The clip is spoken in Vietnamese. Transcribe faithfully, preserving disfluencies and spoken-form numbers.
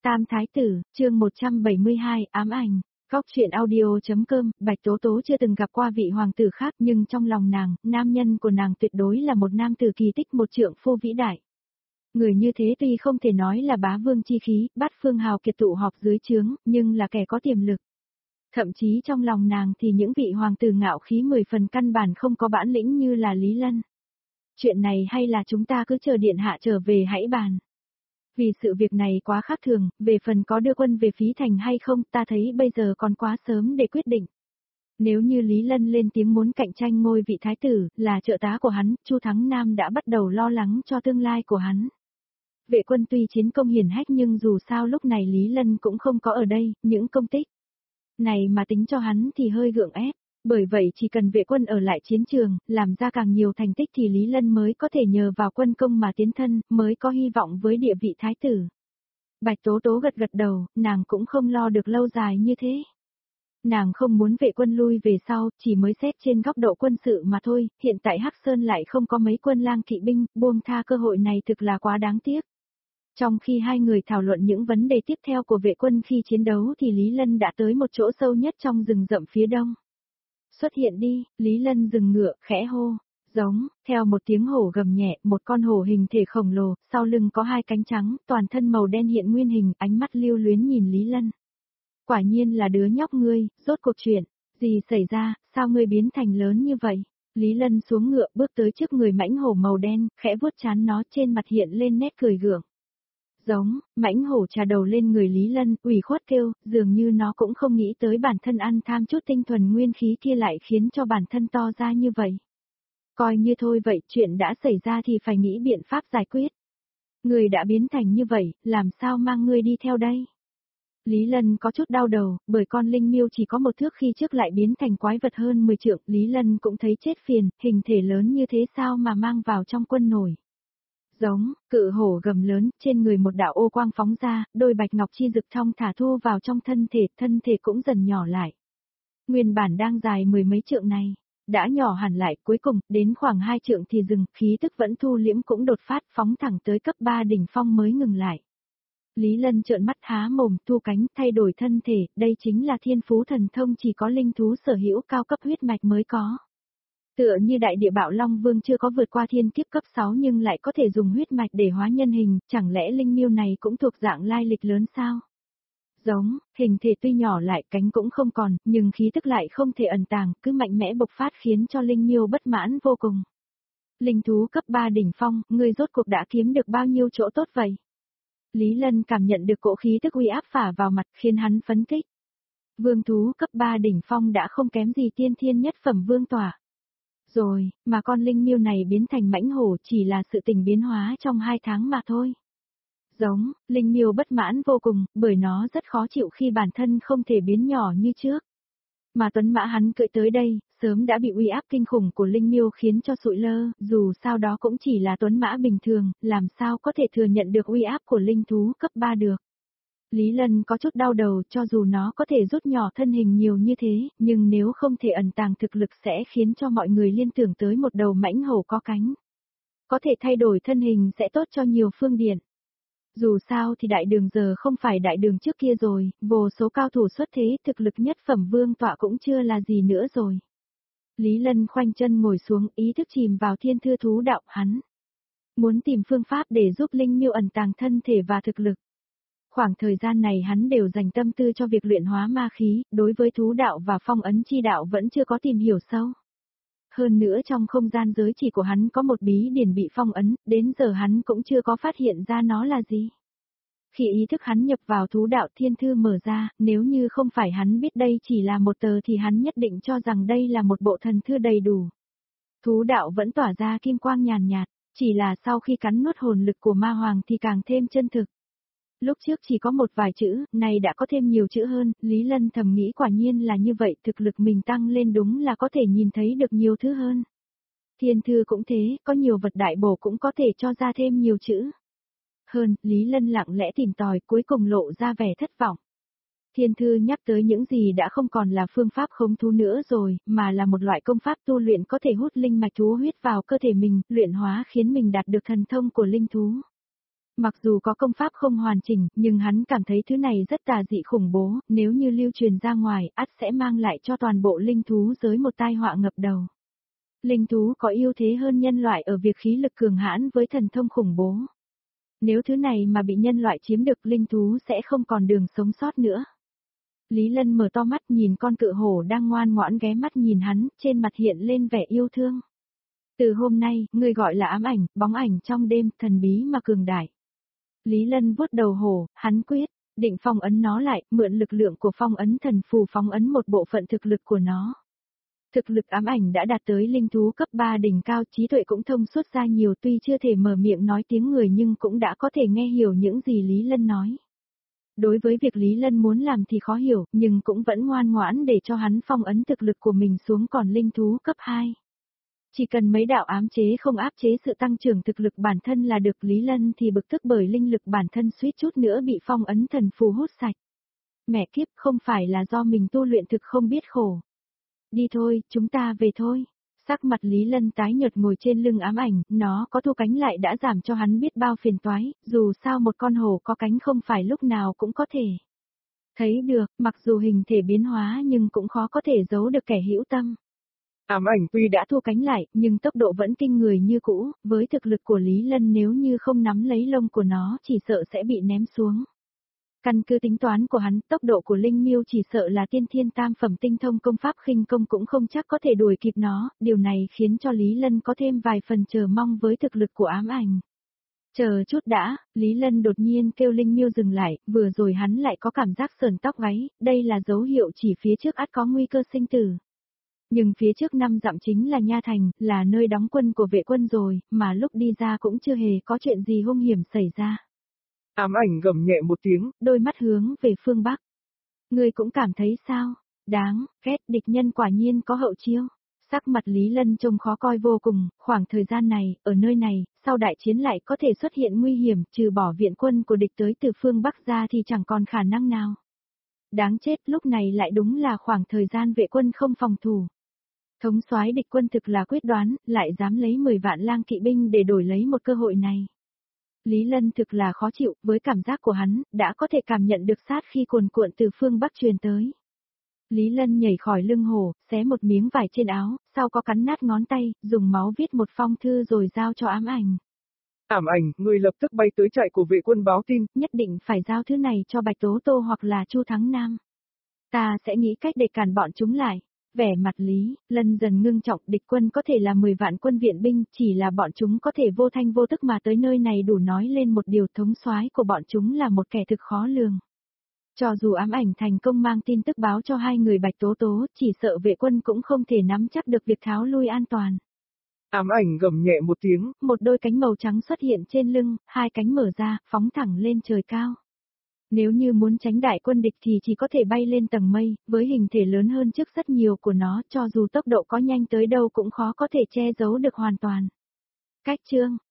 Tam Thái Tử, chương một trăm bảy mươi hai, ám ảnh. Góc truyện audio.com, Bạch Tố Tố chưa từng gặp qua vị hoàng tử khác nhưng trong lòng nàng, nam nhân của nàng tuyệt đối là một nam tử kỳ tích, một trượng phu vĩ đại. Người như thế tuy không thể nói là bá vương chi khí, bát phương hào kiệt tụ họp dưới trướng, nhưng là kẻ có tiềm lực. Thậm chí trong lòng nàng thì những vị hoàng tử ngạo khí mười phần căn bản không có bản lĩnh như là Lý Lân. Chuyện này hay là chúng ta cứ chờ điện hạ trở về hãy bàn. Vì sự việc này quá khác thường, về phần có đưa quân về phí thành hay không, ta thấy bây giờ còn quá sớm để quyết định. Nếu như Lý Lân lên tiếng muốn cạnh tranh ngôi vị thái tử, là trợ tá của hắn, Chu Thắng Nam đã bắt đầu lo lắng cho tương lai của hắn. Vệ quân tuy chiến công hiển hách nhưng dù sao lúc này Lý Lân cũng không có ở đây, những công tích này mà tính cho hắn thì hơi gượng ép. Bởi vậy chỉ cần vệ quân ở lại chiến trường, làm ra càng nhiều thành tích thì Lý Lân mới có thể nhờ vào quân công mà tiến thân, mới có hy vọng với địa vị thái tử. Bạch Tố Tố gật gật đầu, nàng cũng không lo được lâu dài như thế. Nàng không muốn vệ quân lui về sau, chỉ mới xét trên góc độ quân sự mà thôi, hiện tại Hắc Sơn lại không có mấy quân lang kỵ binh, buông tha cơ hội này thực là quá đáng tiếc. Trong khi hai người thảo luận những vấn đề tiếp theo của vệ quân khi chiến đấu thì Lý Lân đã tới một chỗ sâu nhất trong rừng rậm phía đông. Xuất hiện đi, Lý Lân dừng ngựa, khẽ hô, giống, theo một tiếng hổ gầm nhẹ, một con hổ hình thể khổng lồ, sau lưng có hai cánh trắng, toàn thân màu đen hiện nguyên hình, ánh mắt lưu luyến nhìn Lý Lân. Quả nhiên là đứa nhóc ngươi, rốt cuộc chuyện, gì xảy ra, sao ngươi biến thành lớn như vậy? Lý Lân xuống ngựa bước tới trước người mãnh hổ màu đen, khẽ vuốt trán nó, trên mặt hiện lên nét cười gượng. Giống, mãnh hổ trà đầu lên người Lý Lân, ủy khuất kêu, dường như nó cũng không nghĩ tới bản thân ăn tham chút tinh thuần nguyên khí kia lại khiến cho bản thân to ra như vậy. Coi như thôi vậy, chuyện đã xảy ra thì phải nghĩ biện pháp giải quyết. Người đã biến thành như vậy, làm sao mang ngươi đi theo đây? Lý Lân có chút đau đầu, bởi con linh miêu chỉ có một thước khi trước lại biến thành quái vật hơn mười trượng, Lý Lân cũng thấy chết phiền, hình thể lớn như thế sao mà mang vào trong quân nổi. Giống, cự hổ gầm lớn, trên người một đạo ô quang phóng ra, đôi bạch ngọc chi rực thong thả thu vào trong thân thể, thân thể cũng dần nhỏ lại. Nguyên bản đang dài mười mấy trượng này, đã nhỏ hẳn lại, cuối cùng, đến khoảng hai trượng thì dừng, khí tức vẫn thu liễm cũng đột phát phóng thẳng tới cấp ba đỉnh phong mới ngừng lại. Lý Lân trợn mắt há mồm, thu cánh, thay đổi thân thể, đây chính là thiên phú thần thông chỉ có linh thú sở hữu cao cấp huyết mạch mới có. Tựa như đại địa bạo long vương chưa có vượt qua thiên kiếp cấp sáu nhưng lại có thể dùng huyết mạch để hóa nhân hình, chẳng lẽ linh miêu này cũng thuộc dạng lai lịch lớn sao? Giống, hình thể tuy nhỏ lại cánh cũng không còn, nhưng khí tức lại không thể ẩn tàng, cứ mạnh mẽ bộc phát khiến cho linh miêu bất mãn vô cùng. Linh thú cấp ba đỉnh phong, ngươi rốt cuộc đã kiếm được bao nhiêu chỗ tốt vậy? Lý Lân cảm nhận được cỗ khí tức uy áp phả vào mặt khiến hắn phấn khích. Vương thú cấp ba đỉnh phong đã không kém gì tiên thiên nhất phẩm vương tỏa. Rồi, mà con linh miêu này biến thành mãnh hổ chỉ là sự tình biến hóa trong hai tháng mà thôi. Giống, linh miêu bất mãn vô cùng, bởi nó rất khó chịu khi bản thân không thể biến nhỏ như trước. Mà tuấn mã hắn cưỡi tới đây, sớm đã bị uy áp kinh khủng của linh miêu khiến cho sụi lơ, dù sao đó cũng chỉ là tuấn mã bình thường, làm sao có thể thừa nhận được uy áp của linh thú cấp ba được. Lý Lân có chút đau đầu, cho dù nó có thể rút nhỏ thân hình nhiều như thế, nhưng nếu không thể ẩn tàng thực lực sẽ khiến cho mọi người liên tưởng tới một đầu mãnh hổ có cánh. Có thể thay đổi thân hình sẽ tốt cho nhiều phương diện. Dù sao thì đại đường giờ không phải đại đường trước kia rồi, vô số cao thủ xuất thế, thực lực nhất phẩm vương tọa cũng chưa là gì nữa rồi. Lý Lân khoanh chân ngồi xuống, ý thức chìm vào thiên thư thú đạo hắn. Muốn tìm phương pháp để giúp linh miêu ẩn tàng thân thể và thực lực. Khoảng thời gian này hắn đều dành tâm tư cho việc luyện hóa ma khí, đối với thú đạo và phong ấn chi đạo vẫn chưa có tìm hiểu sâu. Hơn nữa trong không gian giới chỉ của hắn có một bí điển bị phong ấn, đến giờ hắn cũng chưa có phát hiện ra nó là gì. Khi ý thức hắn nhập vào thú đạo thiên thư mở ra, nếu như không phải hắn biết đây chỉ là một tờ thì hắn nhất định cho rằng đây là một bộ thần thư đầy đủ. Thú đạo vẫn tỏa ra kim quang nhàn nhạt, chỉ là sau khi cắn nuốt hồn lực của ma hoàng thì càng thêm chân thực. Lúc trước chỉ có một vài chữ, này đã có thêm nhiều chữ hơn, Lý Lân thầm nghĩ quả nhiên là như vậy, thực lực mình tăng lên đúng là có thể nhìn thấy được nhiều thứ hơn. Thiên thư cũng thế, có nhiều vật đại bổ cũng có thể cho ra thêm nhiều chữ. Hơn, Lý Lân lặng lẽ tìm tòi, cuối cùng lộ ra vẻ thất vọng. Thiên thư nhắc tới những gì đã không còn là phương pháp khống thú nữa rồi, mà là một loại công pháp tu luyện có thể hút linh mạch thú huyết vào cơ thể mình, luyện hóa khiến mình đạt được thần thông của linh thú. Mặc dù có công pháp không hoàn chỉnh, nhưng hắn cảm thấy thứ này rất tà dị khủng bố, nếu như lưu truyền ra ngoài, ắt sẽ mang lại cho toàn bộ linh thú giới một tai họa ngập đầu. Linh thú có ưu thế hơn nhân loại ở việc khí lực cường hãn với thần thông khủng bố. Nếu thứ này mà bị nhân loại chiếm được, linh thú sẽ không còn đường sống sót nữa. Lý Lân mở to mắt nhìn con cự hổ đang ngoan ngoãn ghé mắt nhìn hắn, trên mặt hiện lên vẻ yêu thương. Từ hôm nay, ngươi gọi là ám ảnh, bóng ảnh trong đêm, thần bí mà cường đại. Lý Lân vuốt đầu hổ, hắn quyết, định phong ấn nó lại, mượn lực lượng của phong ấn thần phù phóng ấn một bộ phận thực lực của nó. Thực lực ám ảnh đã đạt tới linh thú cấp ba đỉnh cao, trí tuệ cũng thông suốt ra nhiều, tuy chưa thể mở miệng nói tiếng người nhưng cũng đã có thể nghe hiểu những gì Lý Lân nói. Đối với việc Lý Lân muốn làm thì khó hiểu, nhưng cũng vẫn ngoan ngoãn để cho hắn phong ấn thực lực của mình xuống còn linh thú cấp hai. Chỉ cần mấy đạo ám chế không áp chế sự tăng trưởng thực lực bản thân là được. Lý Lân thì bực tức bởi linh lực bản thân suýt chút nữa bị phong ấn thần phù hút sạch. Mẹ kiếp, không phải là do mình tu luyện thực không biết khổ. Đi thôi, chúng ta về thôi. Sắc mặt Lý Lân tái nhợt ngồi trên lưng ám ảnh, nó có thu cánh lại đã giảm cho hắn biết bao phiền toái, dù sao một con hổ có cánh không phải lúc nào cũng có thể. Thấy được, mặc dù hình thể biến hóa nhưng cũng khó có thể giấu được kẻ hữu tâm. Ám ảnh tuy đã thu cánh lại, nhưng tốc độ vẫn kinh người như cũ, với thực lực của Lý Lân nếu như không nắm lấy lông của nó chỉ sợ sẽ bị ném xuống. Căn cứ tính toán của hắn, tốc độ của Linh Miêu chỉ sợ là tiên thiên tam phẩm tinh thông công pháp khinh công cũng không chắc có thể đuổi kịp nó, điều này khiến cho Lý Lân có thêm vài phần chờ mong với thực lực của ám ảnh. Chờ chút đã, Lý Lân đột nhiên kêu Linh Miêu dừng lại, vừa rồi hắn lại có cảm giác sờn tóc gáy, đây là dấu hiệu chỉ phía trước ắt có nguy cơ sinh tử. Nhưng phía trước năm dặm chính là Nha Thành, là nơi đóng quân của vệ quân rồi, mà lúc đi ra cũng chưa hề có chuyện gì hung hiểm xảy ra. Ám ảnh gầm nhẹ một tiếng, đôi mắt hướng về phương Bắc. Ngươi cũng cảm thấy sao? Đáng, ghét, địch nhân quả nhiên có hậu chiêu. Sắc mặt Lý Lân trông khó coi vô cùng, khoảng thời gian này, ở nơi này, sau đại chiến lại có thể xuất hiện nguy hiểm, trừ bỏ viện quân của địch tới từ phương Bắc ra thì chẳng còn khả năng nào. Đáng chết, lúc này lại đúng là khoảng thời gian vệ quân không phòng thủ. Thống soái địch quân thực là quyết đoán, lại dám lấy mười vạn lang kỵ binh để đổi lấy một cơ hội này. Lý Lân thực là khó chịu, với cảm giác của hắn, đã có thể cảm nhận được sát khi cuồn cuộn từ phương Bắc truyền tới. Lý Lân nhảy khỏi lưng hổ, xé một miếng vải trên áo, sau có cắn nát ngón tay, dùng máu viết một phong thư rồi giao cho ám ảnh. Ám ảnh, người lập tức bay tới trại của vệ quân báo tin, nhất định phải giao thứ này cho Bạch Tố Tô hoặc là Chu Thắng Nam. Ta sẽ nghĩ cách để cản bọn chúng lại. Vẻ mặt Lý Lân dần ngưng trọng, địch quân có thể là mười vạn quân viện binh, chỉ là bọn chúng có thể vô thanh vô tức mà tới nơi này đủ nói lên một điều, thống soái của bọn chúng là một kẻ thực khó lường. Cho dù ám ảnh thành công mang tin tức báo cho hai người Bạch Tố Tố, chỉ sợ vệ quân cũng không thể nắm chắc được việc tháo lui an toàn. Ám ảnh gầm nhẹ một tiếng, một đôi cánh màu trắng xuất hiện trên lưng, hai cánh mở ra, phóng thẳng lên trời cao. Nếu như muốn tránh đại quân địch thì chỉ có thể bay lên tầng mây, với hình thể lớn hơn trước rất nhiều của nó, cho dù tốc độ có nhanh tới đâu cũng khó có thể che giấu được hoàn toàn. Cách chương